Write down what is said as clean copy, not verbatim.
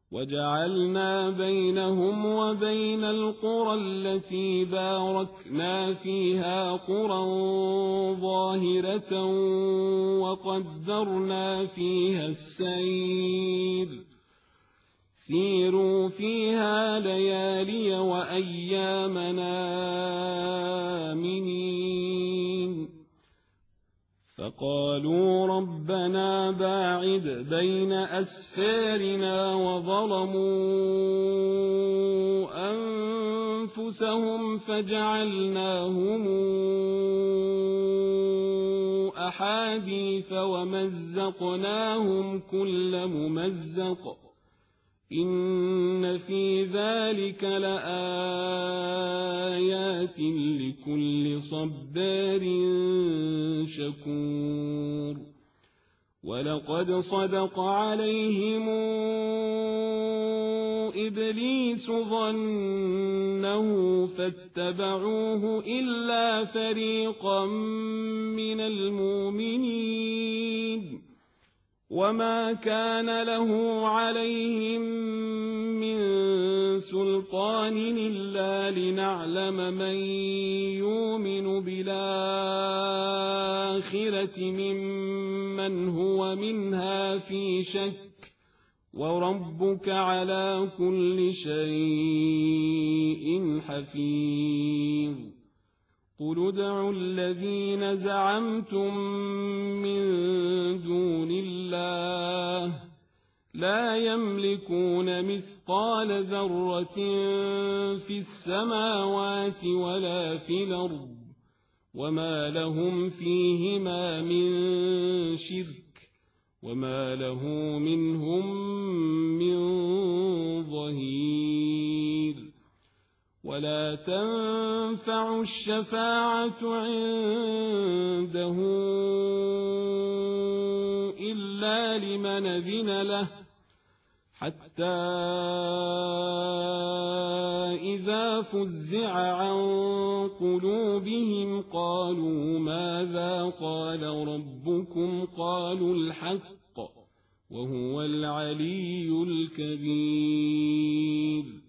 وجعلنا بينهم وبين القرى التي باركنا فيها قرى ظاهرة وقدرنا فيها السير سيروا فيها ليالي وأيامنا آمنين فقالوا ربنا باعد بين أسفارنا وظلموا أنفسهم فجعلناهم أحاديث ومزقناهم كل ممزق إن في ذلك لآيات لكل صبار شكور ولقد صدق عليهم إبليس ظنه فاتبعوه إلا فريقا من المؤمنين وما كان له عليهم من سلطان إلا لنعلم من يؤمن بالآخرة ممن هو منها في شك وربك على كل شيء حفيظ قل ادعوا الذين زعمتم من دون الله لا يملكون مثقال ذرة في السماوات ولا في الأرض وما لهم فيهما من شرك وما له منهم من ظهير ولا تنفع الشفاعة عنده إلا لمن أذن له حتى إذا فزع عن قلوبهم قالوا ماذا قال ربكم قالوا الحق وهو العلي الكبير